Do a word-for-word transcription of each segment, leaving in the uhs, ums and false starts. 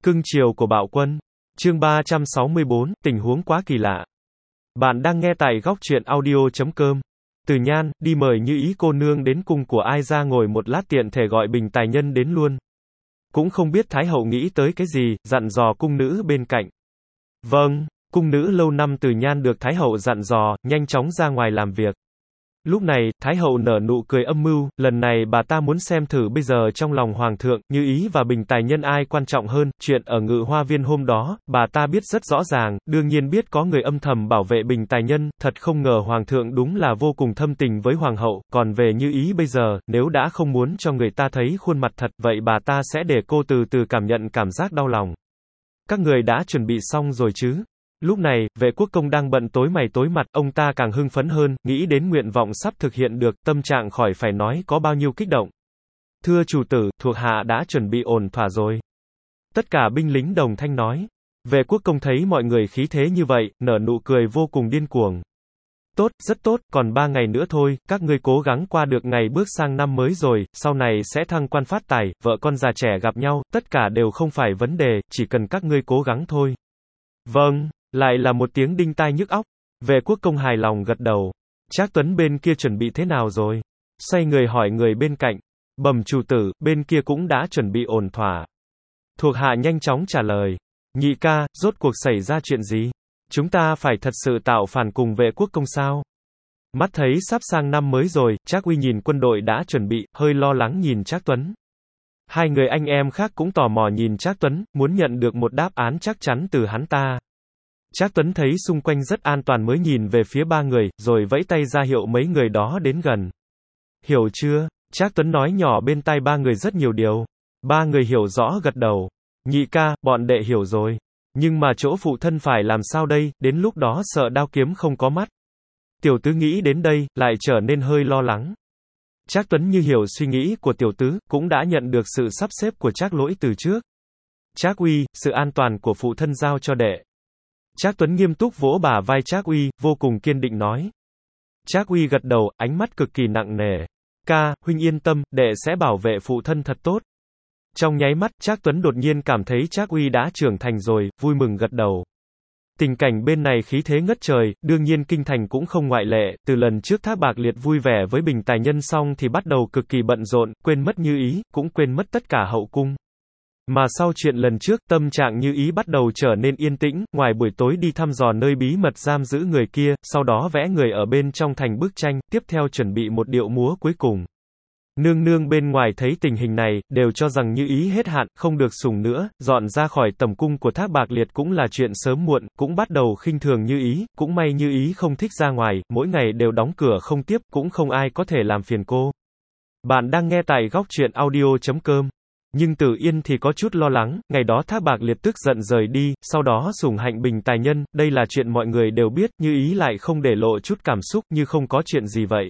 Cưng chiều của Bạo Quân. Chương ba trăm sáu mươi bốn, tình huống quá kỳ lạ. Bạn đang nghe tại góc truyện audio chấm com. Từ Nhan, đi mời Như Ý cô nương đến cung của ai ra ngồi một lát tiện thể gọi Bình Tài Nhân đến luôn. Cũng không biết Thái hậu nghĩ tới cái gì, dặn dò cung nữ bên cạnh. Vâng, cung nữ lâu năm Từ Nhan được Thái hậu dặn dò, nhanh chóng ra ngoài làm việc. Lúc này, Thái hậu nở nụ cười âm mưu, lần này bà ta muốn xem thử bây giờ trong lòng Hoàng thượng, Như Ý và Bình Tài Nhân ai quan trọng hơn. Chuyện ở Ngự Hoa Viên hôm đó, bà ta biết rất rõ ràng, đương nhiên biết có người âm thầm bảo vệ Bình Tài Nhân, thật không ngờ Hoàng thượng đúng là vô cùng thâm tình với Hoàng hậu, còn về Như Ý bây giờ, nếu đã không muốn cho người ta thấy khuôn mặt thật, vậy bà ta sẽ để cô từ từ cảm nhận cảm giác đau lòng. Các người đã chuẩn bị xong rồi chứ? Lúc này, vệ quốc công đang bận tối mày tối mặt, ông ta càng hưng phấn hơn, nghĩ đến nguyện vọng sắp thực hiện được, tâm trạng khỏi phải nói có bao nhiêu kích động. Thưa chủ tử, thuộc hạ đã chuẩn bị ổn thỏa rồi. Tất cả binh lính đồng thanh nói. Vệ quốc công thấy mọi người khí thế như vậy, nở nụ cười vô cùng điên cuồng. Tốt, rất tốt, còn ba ngày nữa thôi, các ngươi cố gắng qua được ngày bước sang năm mới rồi, sau này sẽ thăng quan phát tài, vợ con già trẻ gặp nhau, tất cả đều không phải vấn đề, chỉ cần các ngươi cố gắng thôi. Vâng. Lại là một tiếng đinh tai nhức óc. Vệ quốc công hài lòng gật đầu. Trác Tuấn bên kia chuẩn bị thế nào rồi? Xoay người hỏi người bên cạnh. Bẩm chủ tử, bên kia cũng đã chuẩn bị ổn thỏa. Thuộc hạ nhanh chóng trả lời. Nhị ca, rốt cuộc xảy ra chuyện gì? Chúng ta phải thật sự tạo phản cùng vệ quốc công sao? Mắt thấy sắp sang năm mới rồi, Trác Uy nhìn quân đội đã chuẩn bị, hơi lo lắng nhìn Trác Tuấn. Hai người anh em khác cũng tò mò nhìn Trác Tuấn, muốn nhận được một đáp án chắc chắn từ hắn ta. Trác Tuấn thấy xung quanh rất an toàn mới nhìn về phía ba người, rồi vẫy tay ra hiệu mấy người đó đến gần. Hiểu chưa? Trác Tuấn nói nhỏ bên tai ba người rất nhiều điều. Ba người hiểu rõ gật đầu. Nhị ca, bọn đệ hiểu rồi. Nhưng mà chỗ phụ thân phải làm sao đây, đến lúc đó sợ đao kiếm không có mắt. Tiểu tứ nghĩ đến đây, lại trở nên hơi lo lắng. Trác Tuấn như hiểu suy nghĩ của tiểu tứ, cũng đã nhận được sự sắp xếp của Trác Lỗi từ trước. Trác Uy, sự an toàn của phụ thân giao cho đệ. Trác Tuấn nghiêm túc vỗ bả vai Trác Uy, vô cùng kiên định nói. Trác Uy gật đầu, ánh mắt cực kỳ nặng nề. Ca, huynh yên tâm, đệ sẽ bảo vệ phụ thân thật tốt. Trong nháy mắt, Trác Tuấn đột nhiên cảm thấy Trác Uy đã trưởng thành rồi, vui mừng gật đầu. Tình cảnh bên này khí thế ngất trời, đương nhiên kinh thành cũng không ngoại lệ, từ lần trước Thác Bạc Liệt vui vẻ với Bình Tài Nhân xong thì bắt đầu cực kỳ bận rộn, quên mất Như Ý, cũng quên mất tất cả hậu cung. Mà sau chuyện lần trước, tâm trạng Như Ý bắt đầu trở nên yên tĩnh, ngoài buổi tối đi thăm dò nơi bí mật giam giữ người kia, sau đó vẽ người ở bên trong thành bức tranh, tiếp theo chuẩn bị một điệu múa cuối cùng. Nương nương bên ngoài thấy tình hình này, đều cho rằng Như Ý hết hạn, không được sủng nữa, dọn ra khỏi tầm cung của Thác Bạc Liệt cũng là chuyện sớm muộn, cũng bắt đầu khinh thường Như Ý, cũng may Như Ý không thích ra ngoài, mỗi ngày đều đóng cửa không tiếp, cũng không ai có thể làm phiền cô. Bạn đang nghe tại góc truyện audio chấm com. Nhưng Tử Yên thì có chút lo lắng, ngày đó Thác Bạc Liệt tức giận rời đi, sau đó sủng hạnh Bình Tài Nhân, đây là chuyện mọi người đều biết, Như Ý lại không để lộ chút cảm xúc, như không có chuyện gì vậy.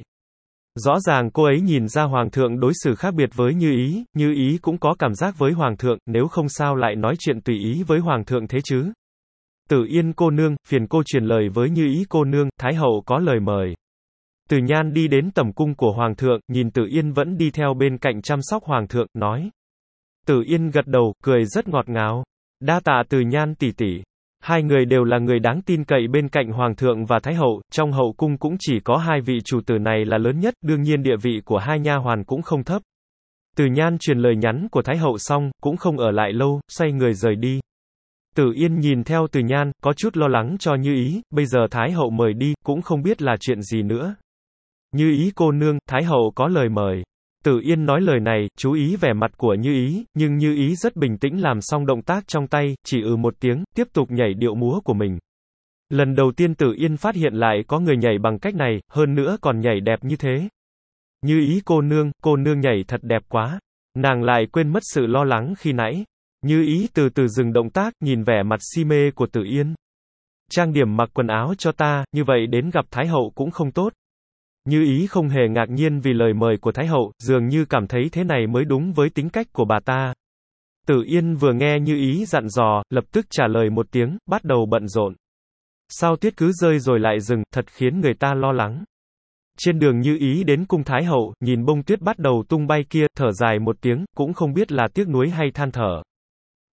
Rõ ràng cô ấy nhìn ra Hoàng thượng đối xử khác biệt với Như Ý, Như Ý cũng có cảm giác với Hoàng thượng, nếu không sao lại nói chuyện tùy ý với Hoàng thượng thế chứ. Tử Yên cô nương, phiền cô truyền lời với Như Ý cô nương, Thái hậu có lời mời. Từ Nhan đi đến tẩm cung của Hoàng thượng, nhìn Tử Yên vẫn đi theo bên cạnh chăm sóc Hoàng thượng, nói. Tử Yên gật đầu, cười rất ngọt ngào. Đa tạ Từ Nhan tỷ tỷ. Hai người đều là người đáng tin cậy bên cạnh Hoàng thượng và Thái hậu, trong hậu cung cũng chỉ có hai vị chủ tử này là lớn nhất, đương nhiên địa vị của hai nha hoàn cũng không thấp. Từ Nhan truyền lời nhắn của Thái hậu xong, cũng không ở lại lâu, xoay người rời đi. Tử Yên nhìn theo Từ Nhan, có chút lo lắng cho Như Ý, bây giờ Thái hậu mời đi, cũng không biết là chuyện gì nữa. Như Ý cô nương, Thái hậu có lời mời. Tử Yên nói lời này, chú ý vẻ mặt của Như Ý, nhưng Như Ý rất bình tĩnh làm xong động tác trong tay, chỉ ừ một tiếng, tiếp tục nhảy điệu múa của mình. Lần đầu tiên Tử Yên phát hiện lại có người nhảy bằng cách này, hơn nữa còn nhảy đẹp như thế. Như Ý cô nương, cô nương nhảy thật đẹp quá. Nàng lại quên mất sự lo lắng khi nãy. Như Ý từ từ dừng động tác, nhìn vẻ mặt si mê của Tử Yên. Trang điểm mặc quần áo cho ta, như vậy đến gặp Thái hậu cũng không tốt. Như Ý không hề ngạc nhiên vì lời mời của Thái hậu, dường như cảm thấy thế này mới đúng với tính cách của bà ta. Tử Yên vừa nghe Như Ý dặn dò, lập tức trả lời một tiếng, bắt đầu bận rộn. Sao tuyết cứ rơi rồi lại dừng, thật khiến người ta lo lắng. Trên đường Như Ý đến cung Thái hậu, nhìn bông tuyết bắt đầu tung bay kia, thở dài một tiếng, cũng không biết là tiếc nuối hay than thở.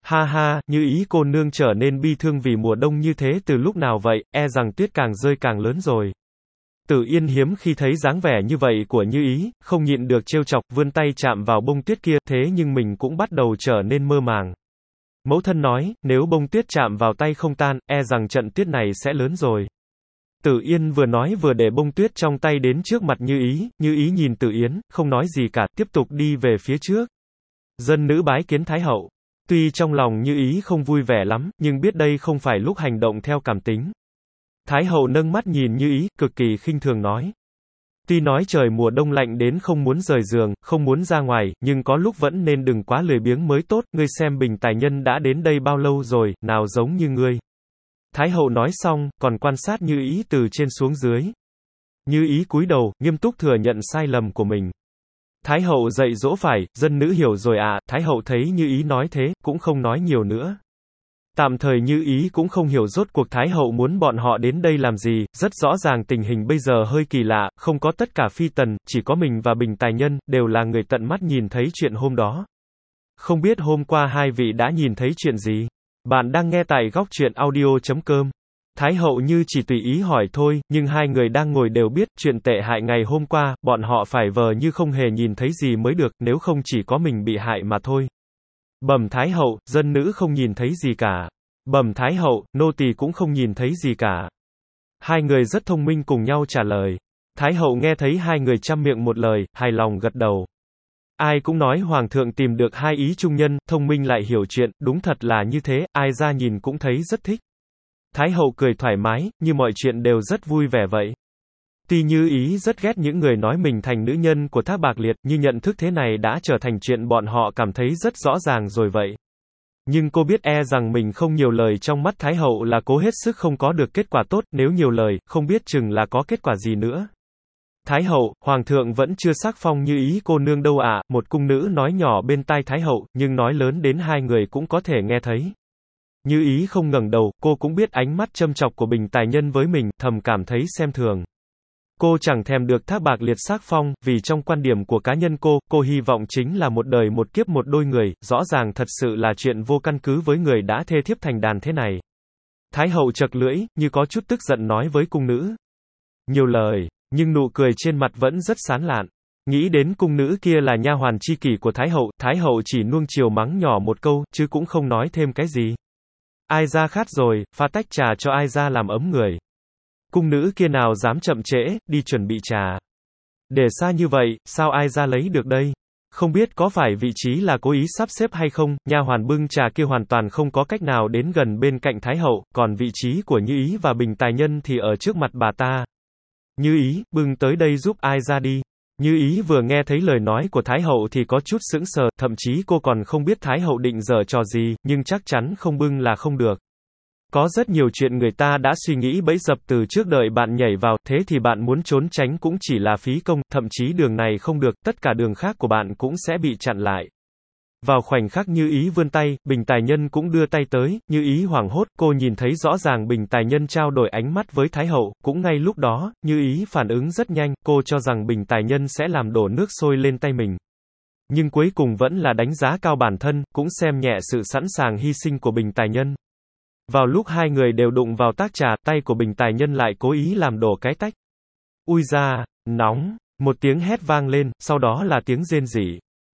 Ha ha, Như Ý cô nương trở nên bi thương vì mùa đông như thế từ lúc nào vậy, e rằng tuyết càng rơi càng lớn rồi. Tử Yên hiếm khi thấy dáng vẻ như vậy của Như Ý, không nhịn được trêu chọc, vươn tay chạm vào bông tuyết kia, thế nhưng mình cũng bắt đầu trở nên mơ màng. Mẫu thân nói, nếu bông tuyết chạm vào tay không tan, e rằng trận tuyết này sẽ lớn rồi. Tử Yên vừa nói vừa để bông tuyết trong tay đến trước mặt Như Ý, Như Ý nhìn Tử Yến, không nói gì cả, tiếp tục đi về phía trước. Dân nữ bái kiến Thái hậu. Tuy trong lòng Như Ý không vui vẻ lắm, nhưng biết đây không phải lúc hành động theo cảm tính. Thái hậu nâng mắt nhìn Như Ý, cực kỳ khinh thường nói. Tuy nói trời mùa đông lạnh đến không muốn rời giường, không muốn ra ngoài, nhưng có lúc vẫn nên đừng quá lười biếng mới tốt, ngươi xem Bình Tài Nhân đã đến đây bao lâu rồi, nào giống như ngươi. Thái hậu nói xong, còn quan sát Như Ý từ trên xuống dưới. Như Ý cúi đầu, nghiêm túc thừa nhận sai lầm của mình. Thái hậu dạy dỗ phải, dân nữ hiểu rồi ạ, à. Thái hậu thấy Như Ý nói thế, cũng không nói nhiều nữa. Tạm thời Như Ý cũng không hiểu rốt cuộc Thái hậu muốn bọn họ đến đây làm gì, rất rõ ràng tình hình bây giờ hơi kỳ lạ, không có tất cả phi tần, chỉ có mình và Bình Tài Nhân, đều là người tận mắt nhìn thấy chuyện hôm đó. Không biết hôm qua hai vị đã nhìn thấy chuyện gì? Bạn đang nghe tại góc truyện audio chấm com. Thái hậu như chỉ tùy ý hỏi thôi, nhưng hai người đang ngồi đều biết, chuyện tệ hại ngày hôm qua, bọn họ phải vờ như không hề nhìn thấy gì mới được, nếu không chỉ có mình bị hại mà thôi. Bẩm Thái hậu, dân nữ không nhìn thấy gì cả. Bẩm Thái hậu, nô tỳ cũng không nhìn thấy gì cả. Hai người rất thông minh cùng nhau trả lời. Thái hậu nghe thấy hai người chăm miệng một lời, hài lòng gật đầu. Ai cũng nói hoàng thượng tìm được hai ý trung nhân, thông minh lại hiểu chuyện, đúng thật là như thế, ai ra nhìn cũng thấy rất thích. Thái hậu cười thoải mái, như mọi chuyện đều rất vui vẻ vậy. Tuy Như Ý rất ghét những người nói mình thành nữ nhân của Thác Bạc Liệt, nhưng nhận thức thế này đã trở thành chuyện bọn họ cảm thấy rất rõ ràng rồi vậy. Nhưng cô biết e rằng mình không nhiều lời trong mắt Thái hậu là cố hết sức không có được kết quả tốt, nếu nhiều lời, không biết chừng là có kết quả gì nữa. Thái hậu, hoàng thượng vẫn chưa sắc phong Như Ý cô nương đâu ạ, à, một cung nữ nói nhỏ bên tai Thái hậu, nhưng nói lớn đến hai người cũng có thể nghe thấy. Như Ý không ngẩng đầu, cô cũng biết ánh mắt châm chọc của Bình Tài Nhân với mình, thầm cảm thấy xem thường. Cô chẳng thèm được Thác Bạc Liệt sắc phong, vì trong quan điểm của cá nhân cô, cô hy vọng chính là một đời một kiếp một đôi người, rõ ràng thật sự là chuyện vô căn cứ với người đã thê thiếp thành đàn thế này. Thái hậu chật lưỡi, như có chút tức giận nói với cung nữ. Nhiều lời, nhưng nụ cười trên mặt vẫn rất sán lạn. Nghĩ đến cung nữ kia là nha hoàn chi kỷ của Thái hậu, Thái hậu chỉ nuông chiều mắng nhỏ một câu, chứ cũng không nói thêm cái gì. Ai ra khát rồi, pha tách trà cho ai ra làm ấm người. Cung nữ kia nào dám chậm trễ, đi chuẩn bị trà. Để xa như vậy, sao ai ra lấy được đây? Không biết có phải vị trí là cố ý sắp xếp hay không, nha hoàn bưng trà kia hoàn toàn không có cách nào đến gần bên cạnh Thái hậu, còn vị trí của Như Ý và Bình Tài Nhân thì ở trước mặt bà ta. Như Ý, bưng tới đây giúp ai ra đi. Như Ý vừa nghe thấy lời nói của Thái hậu thì có chút sững sờ, thậm chí cô còn không biết Thái hậu định giở trò gì, nhưng chắc chắn không bưng là không được. Có rất nhiều chuyện người ta đã suy nghĩ bẫy dập từ trước đợi bạn nhảy vào, thế thì bạn muốn trốn tránh cũng chỉ là phí công, thậm chí đường này không được, tất cả đường khác của bạn cũng sẽ bị chặn lại. Vào khoảnh khắc Như Ý vươn tay, Bình Tài Nhân cũng đưa tay tới, Như Ý hoảng hốt, cô nhìn thấy rõ ràng Bình Tài Nhân trao đổi ánh mắt với Thái hậu, cũng ngay lúc đó, Như Ý phản ứng rất nhanh, cô cho rằng Bình Tài Nhân sẽ làm đổ nước sôi lên tay mình. Nhưng cuối cùng vẫn là đánh giá cao bản thân, cũng xem nhẹ sự sẵn sàng hy sinh của Bình Tài Nhân. Vào lúc hai người đều đụng vào tách trà, tay của Bình Tài Nhân lại cố ý làm đổ cái tách. Ui da, nóng, một tiếng hét vang lên, sau đó là tiếng rên rỉ.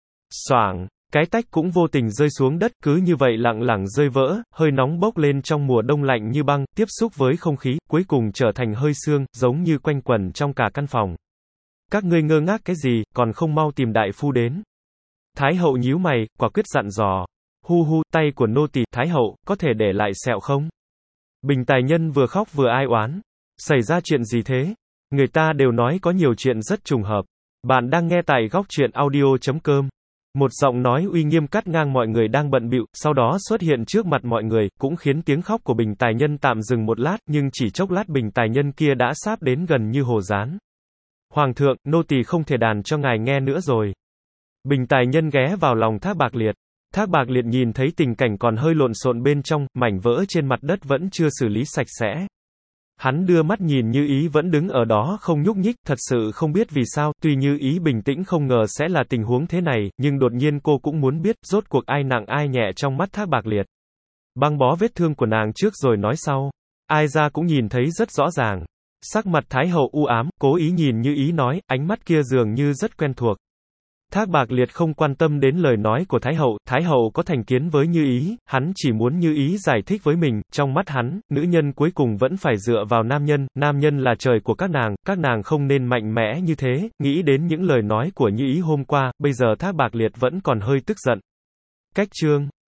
Xoảng, cái tách cũng vô tình rơi xuống đất, cứ như vậy lặng lặng rơi vỡ, hơi nóng bốc lên trong mùa đông lạnh như băng, tiếp xúc với không khí, cuối cùng trở thành hơi sương, giống như quanh quẩn trong cả căn phòng. Các ngươi ngơ ngác cái gì, còn không mau tìm đại phu đến. Thái hậu nhíu mày, quả quyết dặn dò. Hu hu, tay của nô tỳ, Thái hậu, có thể để lại sẹo không? Bình Tài Nhân vừa khóc vừa ai oán. Xảy ra chuyện gì thế? Người ta đều nói có nhiều chuyện rất trùng hợp. Bạn đang nghe tại góc truyện audio chấm com. Một giọng nói uy nghiêm cắt ngang mọi người đang bận bịu, sau đó xuất hiện trước mặt mọi người, cũng khiến tiếng khóc của Bình Tài Nhân tạm dừng một lát, nhưng chỉ chốc lát Bình Tài Nhân kia đã sáp đến gần như hồ dán. Hoàng thượng, nô tỳ không thể đàn cho ngài nghe nữa rồi. Bình Tài Nhân ghé vào lòng Thác Bạc Liệt. Thác Bạc Liệt nhìn thấy tình cảnh còn hơi lộn xộn bên trong, mảnh vỡ trên mặt đất vẫn chưa xử lý sạch sẽ. Hắn đưa mắt nhìn Như Ý vẫn đứng ở đó không nhúc nhích, thật sự không biết vì sao, tuy Như Ý bình tĩnh không ngờ sẽ là tình huống thế này, nhưng đột nhiên cô cũng muốn biết, rốt cuộc ai nặng ai nhẹ trong mắt Thác Bạc Liệt. Băng bó vết thương của nàng trước rồi nói sau. Ai ra cũng nhìn thấy rất rõ ràng. Sắc mặt Thái hậu u ám, cố ý nhìn Như Ý nói, ánh mắt kia dường như rất quen thuộc. Thác Bạc Liệt không quan tâm đến lời nói của Thái hậu, Thái hậu có thành kiến với Như Ý, hắn chỉ muốn Như Ý giải thích với mình, trong mắt hắn, nữ nhân cuối cùng vẫn phải dựa vào nam nhân, nam nhân là trời của các nàng, các nàng không nên mạnh mẽ như thế, nghĩ đến những lời nói của Như Ý hôm qua, bây giờ Thác Bạc Liệt vẫn còn hơi tức giận. Cách chương